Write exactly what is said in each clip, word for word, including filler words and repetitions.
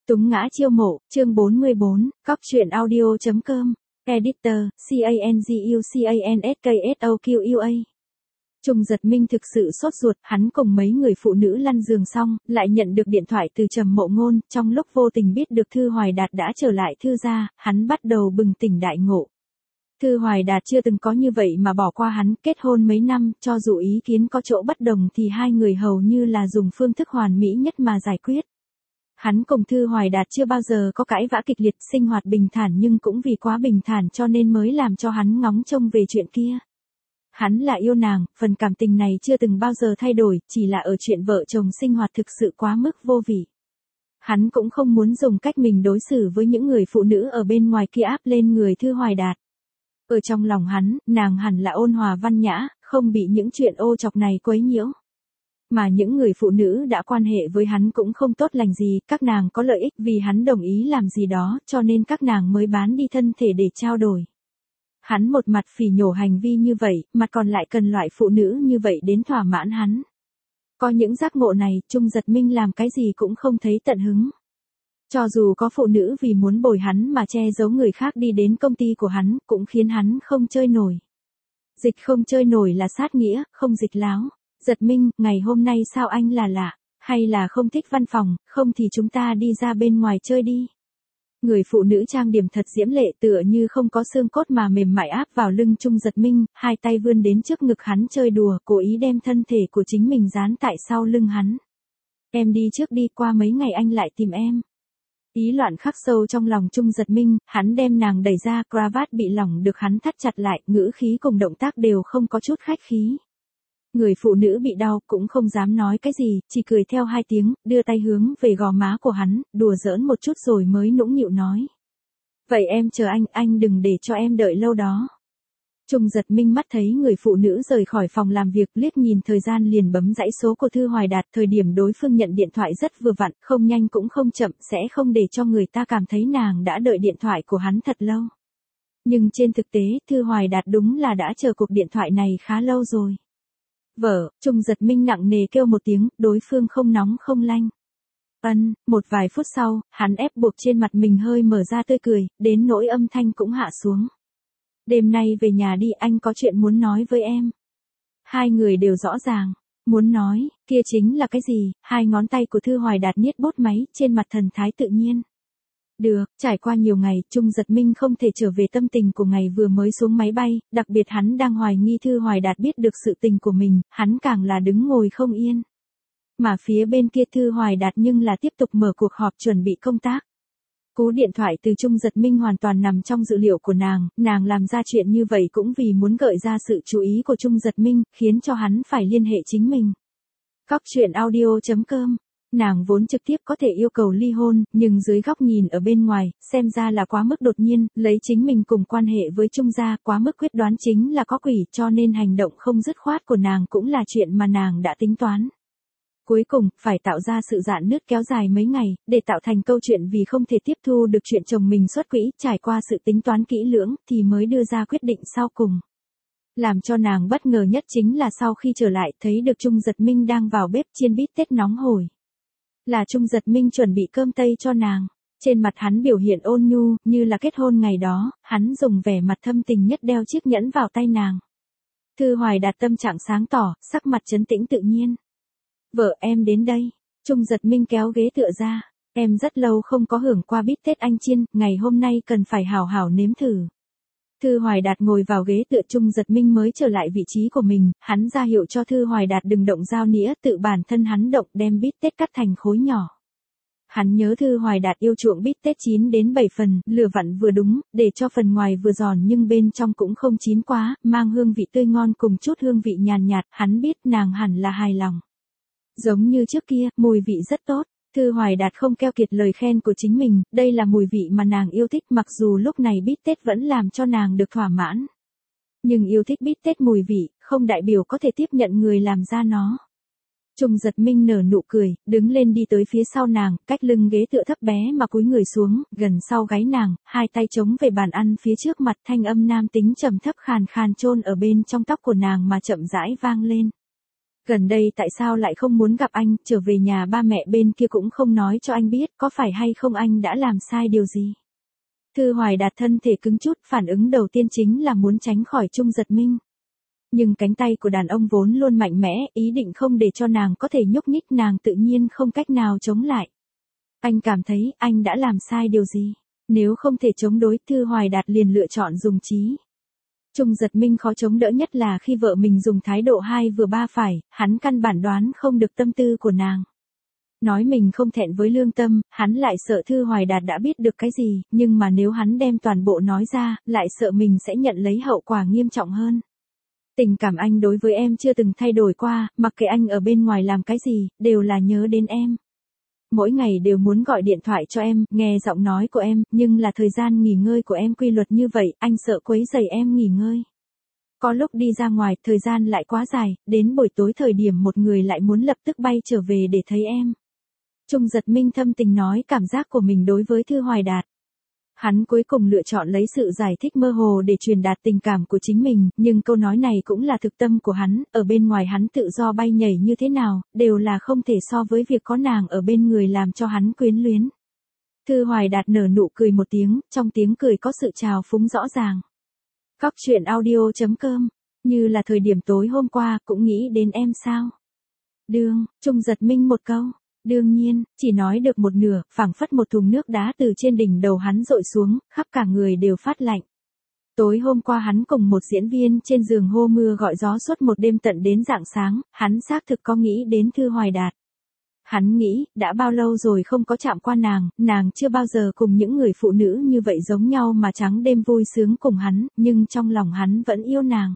Túng ngã chiêu mộ, chương bốn mươi bốn, cóc truyện audio chấm com, Editor, C-A-N-G-U-C-A-N-S-K-S-O-Q-U-A. Trung Giật Minh thực sự sốt ruột, hắn cùng mấy người phụ nữ lăn giường xong, lại nhận được điện thoại từ Trầm Mộ Ngôn, trong lúc vô tình biết được Thư Hoài Đạt đã trở lại Thư gia, hắn bắt đầu bừng tỉnh đại ngộ. Thư Hoài Đạt chưa từng có như vậy mà bỏ qua hắn, kết hôn mấy năm, cho dù ý kiến có chỗ bất đồng thì hai người hầu như là dùng phương thức hoàn mỹ nhất mà giải quyết. Hắn cùng Thư Hoài Đạt chưa bao giờ có cãi vã kịch liệt, sinh hoạt bình thản nhưng cũng vì quá bình thản cho nên mới làm cho hắn ngóng trông về chuyện kia. Hắn là yêu nàng, phần cảm tình này chưa từng bao giờ thay đổi, chỉ là ở chuyện vợ chồng sinh hoạt thực sự quá mức vô vị. Hắn cũng không muốn dùng cách mình đối xử với những người phụ nữ ở bên ngoài kia áp lên người Thư Hoài Đạt. Ở trong lòng hắn, nàng hẳn là ôn hòa văn nhã, không bị những chuyện ô chọc này quấy nhiễu. Mà những người phụ nữ đã quan hệ với hắn cũng không tốt lành gì, các nàng có lợi ích vì hắn đồng ý làm gì đó, cho nên các nàng mới bán đi thân thể để trao đổi. Hắn một mặt phỉ nhổ hành vi như vậy, mặt còn lại cần loại phụ nữ như vậy đến thỏa mãn hắn. Có những giác ngộ này, Trung Giật Minh làm cái gì cũng không thấy tận hứng. Cho dù có phụ nữ vì muốn bồi hắn mà che giấu người khác đi đến công ty của hắn, cũng khiến hắn không chơi nổi. Dịch không chơi nổi là sát nghĩa, không dịch láo. Giật Minh, ngày hôm nay sao anh là lạ, hay là không thích văn phòng, không thì chúng ta đi ra bên ngoài chơi đi. Người phụ nữ trang điểm thật diễm lệ tựa như không có xương cốt mà mềm mại áp vào lưng Trung Giật Minh, hai tay vươn đến trước ngực hắn chơi đùa, cố ý đem thân thể của chính mình dán tại sau lưng hắn. Em đi trước đi, qua mấy ngày anh lại tìm em. Ý loạn khắc sâu trong lòng Trung Giật Minh, hắn đem nàng đẩy ra, cravat bị lỏng được hắn thắt chặt lại, ngữ khí cùng động tác đều không có chút khách khí. Người phụ nữ bị đau cũng không dám nói cái gì, chỉ cười theo hai tiếng, đưa tay hướng về gò má của hắn, đùa giỡn một chút rồi mới nũng nịu nói. Vậy em chờ anh, anh đừng để cho em đợi lâu đó. Trung Giật Minh mắt thấy người phụ nữ rời khỏi phòng làm việc, liếc nhìn thời gian liền bấm dãy số của Thư Hoài Đạt, thời điểm đối phương nhận điện thoại rất vừa vặn, không nhanh cũng không chậm, sẽ không để cho người ta cảm thấy nàng đã đợi điện thoại của hắn thật lâu. Nhưng trên thực tế, Thư Hoài Đạt đúng là đã chờ cuộc điện thoại này khá lâu rồi. Vợ, Trung Giật Minh nặng nề kêu một tiếng, đối phương không nóng không lanh. Ân, một vài phút sau, hắn ép buộc trên mặt mình hơi mở ra tươi cười, đến nỗi âm thanh cũng hạ xuống. Đêm nay về nhà đi, anh có chuyện muốn nói với em. Hai người đều rõ ràng, muốn nói, kia chính là cái gì, hai ngón tay của Thư Hoài Đạt niết bút máy, trên mặt thần thái tự nhiên. Được, trải qua nhiều ngày, Trung Giật Minh không thể trở về tâm tình của ngày vừa mới xuống máy bay, đặc biệt hắn đang hoài nghi Thư Hoài Đạt biết được sự tình của mình, hắn càng là đứng ngồi không yên. Mà phía bên kia Thư Hoài Đạt nhưng là tiếp tục mở cuộc họp chuẩn bị công tác. Cú điện thoại từ Trung Giật Minh hoàn toàn nằm trong dự liệu của nàng, nàng làm ra chuyện như vậy cũng vì muốn gợi ra sự chú ý của Trung Giật Minh, khiến cho hắn phải liên hệ chính mình. Cóc truyện audio chấm com. Nàng vốn trực tiếp có thể yêu cầu ly hôn, nhưng dưới góc nhìn ở bên ngoài, xem ra là quá mức đột nhiên, lấy chính mình cùng quan hệ với Trung gia, quá mức quyết đoán chính là có quỷ, cho nên hành động không dứt khoát của nàng cũng là chuyện mà nàng đã tính toán. Cuối cùng, phải tạo ra sự rạn nứt kéo dài mấy ngày, để tạo thành câu chuyện vì không thể tiếp thu được chuyện chồng mình xuất quỹ, trải qua sự tính toán kỹ lưỡng, thì mới đưa ra quyết định sau cùng. Làm cho nàng bất ngờ nhất chính là sau khi trở lại, thấy được Trung Giật Minh đang vào bếp chiên bít tết nóng hổi. Là Trung Giật Minh chuẩn bị cơm tây cho nàng. Trên mặt hắn biểu hiện ôn nhu, như là kết hôn ngày đó, hắn dùng vẻ mặt thâm tình nhất đeo chiếc nhẫn vào tay nàng. Thư Hoài Đạt tâm trạng sáng tỏ, sắc mặt trấn tĩnh tự nhiên. Vợ em đến đây. Trung Giật Minh kéo ghế tựa ra. Em rất lâu không có hưởng qua bít tết anh chiên, ngày hôm nay cần phải hào hào nếm thử. Thư Hoài Đạt ngồi vào ghế tựa, Trung Giật Minh mới trở lại vị trí của mình, hắn ra hiệu cho Thư Hoài Đạt đừng động dao nĩa, tự bản thân hắn động đem bít tết cắt thành khối nhỏ. Hắn nhớ Thư Hoài Đạt yêu chuộng bít tết chín đến bảy phần, lửa vặn vừa đúng, để cho phần ngoài vừa giòn nhưng bên trong cũng không chín quá, mang hương vị tươi ngon cùng chút hương vị nhàn nhạt, hắn biết nàng hẳn là hài lòng. Giống như trước kia, mùi vị rất tốt. Thư Hoài Đạt không keo kiệt lời khen của chính mình, đây là mùi vị mà nàng yêu thích, mặc dù lúc này bít tết vẫn làm cho nàng được thỏa mãn. Nhưng yêu thích bít tết mùi vị, không đại biểu có thể tiếp nhận người làm ra nó. Trung Giật Minh nở nụ cười, đứng lên đi tới phía sau nàng, cách lưng ghế tựa thấp bé mà cúi người xuống, gần sau gáy nàng, hai tay chống về bàn ăn phía trước mặt, thanh âm nam tính trầm thấp khàn khàn chôn ở bên trong tóc của nàng mà chậm rãi vang lên. Gần đây tại sao lại không muốn gặp anh, trở về nhà ba mẹ bên kia cũng không nói cho anh biết, có phải hay không anh đã làm sai điều gì? Thư Hoài Đạt thân thể cứng chút, phản ứng đầu tiên chính là muốn tránh khỏi Trung Giật Minh. Nhưng cánh tay của đàn ông vốn luôn mạnh mẽ, ý định không để cho nàng có thể nhúc nhích, nàng tự nhiên không cách nào chống lại. Anh cảm thấy anh đã làm sai điều gì? Nếu không thể chống đối, Thư Hoài Đạt liền lựa chọn dùng trí. Trung Giật Minh khó chống đỡ nhất là khi vợ mình dùng thái độ hai vừa ba phải, hắn căn bản đoán không được tâm tư của nàng. Nói mình không thẹn với lương tâm, hắn lại sợ Thư Hoài Đạt đã biết được cái gì, nhưng mà nếu hắn đem toàn bộ nói ra, lại sợ mình sẽ nhận lấy hậu quả nghiêm trọng hơn. Tình cảm anh đối với em chưa từng thay đổi qua, mặc kệ anh ở bên ngoài làm cái gì, đều là nhớ đến em. Mỗi ngày đều muốn gọi điện thoại cho em, nghe giọng nói của em, nhưng là thời gian nghỉ ngơi của em quy luật như vậy, anh sợ quấy rầy em nghỉ ngơi. Có lúc đi ra ngoài, thời gian lại quá dài, đến buổi tối thời điểm một người lại muốn lập tức bay trở về để thấy em. Trung Giật Minh thâm tình nói cảm giác của mình đối với Thư Hoài Đạt. Hắn cuối cùng lựa chọn lấy sự giải thích mơ hồ để truyền đạt tình cảm của chính mình, nhưng câu nói này cũng là thực tâm của hắn, ở bên ngoài hắn tự do bay nhảy như thế nào, đều là không thể so với việc có nàng ở bên người làm cho hắn quyến luyến. Thư Hoài Đạt nở nụ cười một tiếng, trong tiếng cười có sự trào phúng rõ ràng. Góc truyện audio chấm com, như là thời điểm tối hôm qua, cũng nghĩ đến em sao? Đương, Trung Giật Minh một câu. Đương nhiên, chỉ nói được một nửa, phảng phất một thùng nước đá từ trên đỉnh đầu hắn dội xuống, khắp cả người đều phát lạnh. Tối hôm qua hắn cùng một diễn viên trên giường hô mưa gọi gió suốt một đêm tận đến rạng sáng, hắn xác thực có nghĩ đến Thư Hoài Đạt. Hắn nghĩ, đã bao lâu rồi không có chạm qua nàng, nàng chưa bao giờ cùng những người phụ nữ như vậy giống nhau mà trắng đêm vui sướng cùng hắn, nhưng trong lòng hắn vẫn yêu nàng.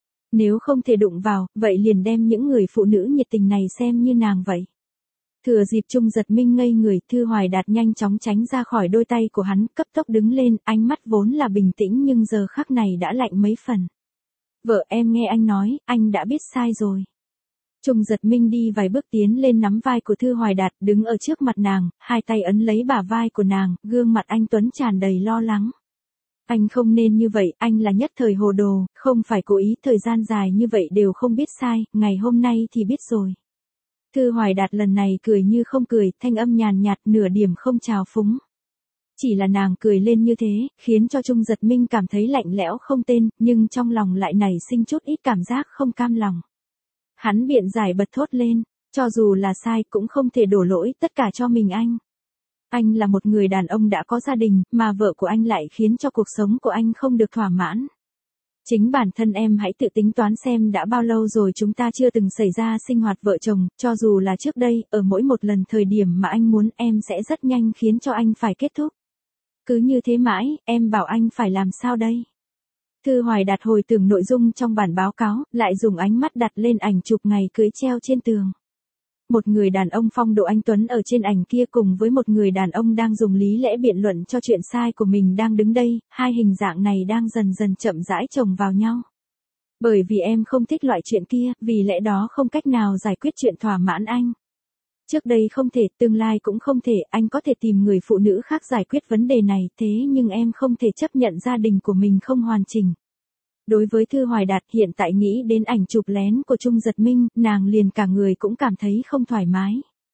Nếu không thể đụng vào, vậy liền đem những người phụ nữ nhiệt tình này xem như nàng vậy. Thừa dịp Trung Giật Minh ngây người, Thư Hoài Đạt nhanh chóng tránh ra khỏi đôi tay của hắn, cấp tốc đứng lên, ánh mắt vốn là bình tĩnh nhưng giờ khắc này đã lạnh mấy phần. Vợ em nghe anh nói, anh đã biết sai rồi. Trung Giật Minh đi vài bước tiến lên nắm vai của Thư Hoài Đạt, đứng ở trước mặt nàng, hai tay ấn lấy bả vai của nàng, gương mặt anh tuấn tràn đầy lo lắng. Anh không nên như vậy, anh là nhất thời hồ đồ, không phải cố ý, thời gian dài như vậy đều không biết sai, ngày hôm nay thì biết rồi. Thư Hoài Đạt lần này cười như không cười, thanh âm nhàn nhạt, nửa điểm không trào phúng. Chỉ là nàng cười lên như thế, khiến cho Trung Giật Minh cảm thấy lạnh lẽo không tên, nhưng trong lòng lại nảy sinh chút ít cảm giác không cam lòng. Hắn biện giải bật thốt lên, cho dù là sai cũng không thể đổ lỗi tất cả cho mình anh. Anh là một người đàn ông đã có gia đình, mà vợ của anh lại khiến cho cuộc sống của anh không được thỏa mãn. Chính bản thân em hãy tự tính toán xem đã bao lâu rồi chúng ta chưa từng xảy ra sinh hoạt vợ chồng, cho dù là trước đây, ở mỗi một lần thời điểm mà anh muốn em sẽ rất nhanh khiến cho anh phải kết thúc. Cứ như thế mãi, em bảo anh phải làm sao đây? Thư Hoài Đạt hồi tưởng nội dung trong bản báo cáo, lại dùng ánh mắt đặt lên ảnh chụp ngày cưới treo trên tường. Một người đàn ông phong độ anh tuấn ở trên ảnh kia cùng với một người đàn ông đang dùng lý lẽ biện luận cho chuyện sai của mình đang đứng đây, hai hình dạng này đang dần dần chậm rãi chồng vào nhau. Bởi vì em không thích loại chuyện kia, vì lẽ đó không cách nào giải quyết chuyện thỏa mãn anh. Trước đây không thể, tương lai cũng không thể, anh có thể tìm người phụ nữ khác giải quyết vấn đề này, thế nhưng em không thể chấp nhận gia đình của mình không hoàn chỉnh. Đối với Thư Hoài Đạt hiện tại nghĩ đến ảnh chụp lén của Trung Giật Minh, nàng liền cả người cũng cảm thấy không thoải mái.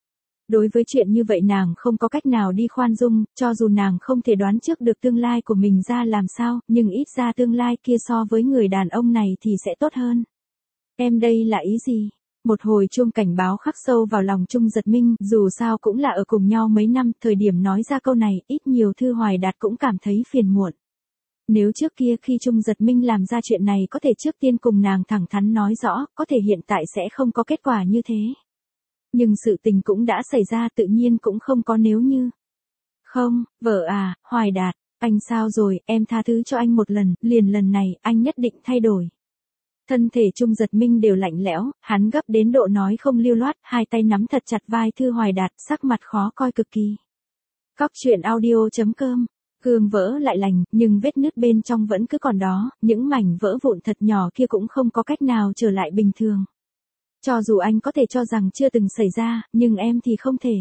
Đối với chuyện như vậy nàng không có cách nào đi khoan dung, cho dù nàng không thể đoán trước được tương lai của mình ra làm sao, nhưng ít ra tương lai kia so với người đàn ông này thì sẽ tốt hơn. Em đây là ý gì? Một hồi chuông cảnh báo khắc sâu vào lòng Trung Giật Minh, dù sao cũng là ở cùng nhau mấy năm, thời điểm nói ra câu này, ít nhiều Thư Hoài Đạt cũng cảm thấy phiền muộn. Nếu trước kia khi Trung Giật Minh làm ra chuyện này có thể trước tiên cùng nàng thẳng thắn nói rõ, có thể hiện tại sẽ không có kết quả như thế. Nhưng sự tình cũng đã xảy ra tự nhiên cũng không có nếu như. Không, vợ à, Hoài Đạt, anh sao rồi, em tha thứ cho anh một lần, liền lần này, anh nhất định thay đổi. Thân thể Trung Giật Minh đều lạnh lẽo, hắn gấp đến độ nói không lưu loát, hai tay nắm thật chặt vai Thư Hoài Đạt, sắc mặt khó coi cực kỳ. Góc truyện audio chấm com, gương vỡ lại lành, nhưng vết nứt bên trong vẫn cứ còn đó, những mảnh vỡ vụn thật nhỏ kia cũng không có cách nào trở lại bình thường. Cho dù anh có thể cho rằng chưa từng xảy ra, nhưng em thì không thể.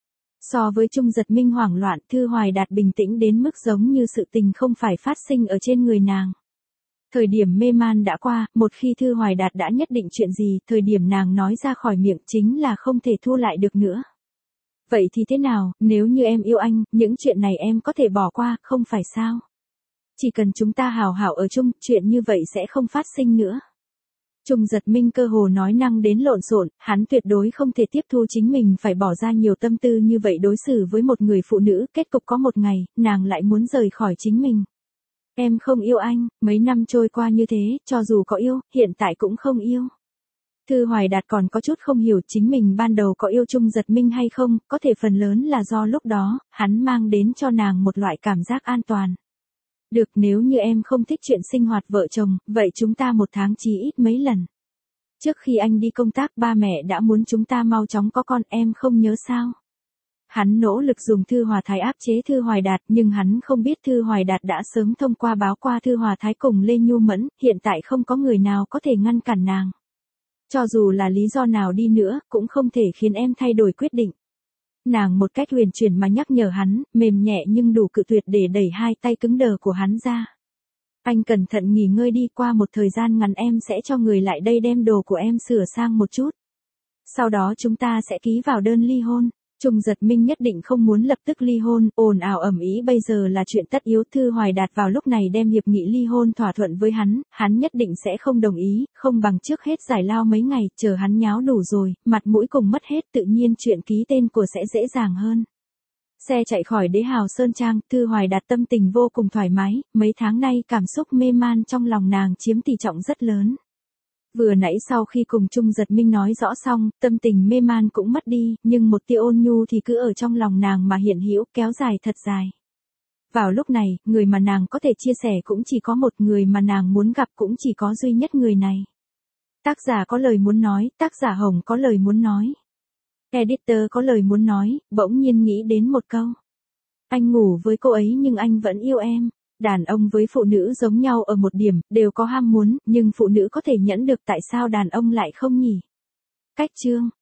So với Trung Giật Minh hoảng loạn, Thư Hoài Đạt bình tĩnh đến mức giống như sự tình không phải phát sinh ở trên người nàng. Thời điểm mê man đã qua, một khi Thư Hoài Đạt đã nhất định chuyện gì, thời điểm nàng nói ra khỏi miệng chính là không thể thu lại được nữa. Vậy thì thế nào, nếu như em yêu anh, những chuyện này em có thể bỏ qua, không phải sao? Chỉ cần chúng ta hào hảo ở chung, chuyện như vậy sẽ không phát sinh nữa. Trung Giật Minh cơ hồ nói năng đến lộn xộn, hắn tuyệt đối không thể tiếp thu chính mình phải bỏ ra nhiều tâm tư như vậy đối xử với một người phụ nữ, kết cục có một ngày, nàng lại muốn rời khỏi chính mình. Em không yêu anh, mấy năm trôi qua như thế, cho dù có yêu, hiện tại cũng không yêu. Thư Hoài Đạt còn có chút không hiểu chính mình ban đầu có yêu Trung Giật Minh hay không, có thể phần lớn là do lúc đó, hắn mang đến cho nàng một loại cảm giác an toàn. Được, nếu như em không thích chuyện sinh hoạt vợ chồng, vậy chúng ta một tháng chỉ ít mấy lần. Trước khi anh đi công tác ba mẹ đã muốn chúng ta mau chóng có con, em không nhớ sao? Hắn nỗ lực dùng Thư Hòa Thái áp chế Thư Hoài Đạt, nhưng hắn không biết Thư Hoài Đạt đã sớm thông qua báo qua Thư Hòa Thái cùng Lê Nhu Mẫn, hiện tại không có người nào có thể ngăn cản nàng. Cho dù là lý do nào đi nữa, cũng không thể khiến em thay đổi quyết định. Nàng một cách huyền chuyển mà nhắc nhở hắn, mềm nhẹ nhưng đủ cự tuyệt để đẩy hai tay cứng đờ của hắn ra. Anh cẩn thận nghỉ ngơi đi, qua một thời gian ngắn em sẽ cho người lại đây đem đồ của em sửa sang một chút. Sau đó chúng ta sẽ ký vào đơn ly hôn. Trung Giật Minh nhất định không muốn lập tức ly hôn, ồn ào ầm ĩ bây giờ là chuyện tất yếu. Thư Hoài Đạt vào lúc này đem hiệp nghị ly hôn thỏa thuận với hắn, hắn nhất định sẽ không đồng ý, không bằng trước hết giải lao mấy ngày, chờ hắn nháo đủ rồi, mặt mũi cùng mất hết, tự nhiên chuyện ký tên của sẽ dễ dàng hơn. Xe chạy khỏi Đế Hào Sơn Trang, Thư Hoài Đạt tâm tình vô cùng thoải mái, mấy tháng nay cảm xúc mê man trong lòng nàng chiếm tỷ trọng rất lớn. Vừa nãy sau khi cùng Trung Giật Minh nói rõ xong, tâm tình mê man cũng mất đi, nhưng một tia ôn nhu thì cứ ở trong lòng nàng mà hiện hữu, kéo dài thật dài. Vào lúc này, người mà nàng có thể chia sẻ cũng chỉ có một, người mà nàng muốn gặp cũng chỉ có duy nhất người này. Tác giả có lời muốn nói, tác giả Hồng có lời muốn nói. Editor có lời muốn nói, bỗng nhiên nghĩ đến một câu. Anh ngủ với cô ấy nhưng anh vẫn yêu em. Đàn ông với phụ nữ giống nhau ở một điểm, đều có ham muốn, nhưng phụ nữ có thể nhẫn được, tại sao đàn ông lại không nhỉ? Cách chương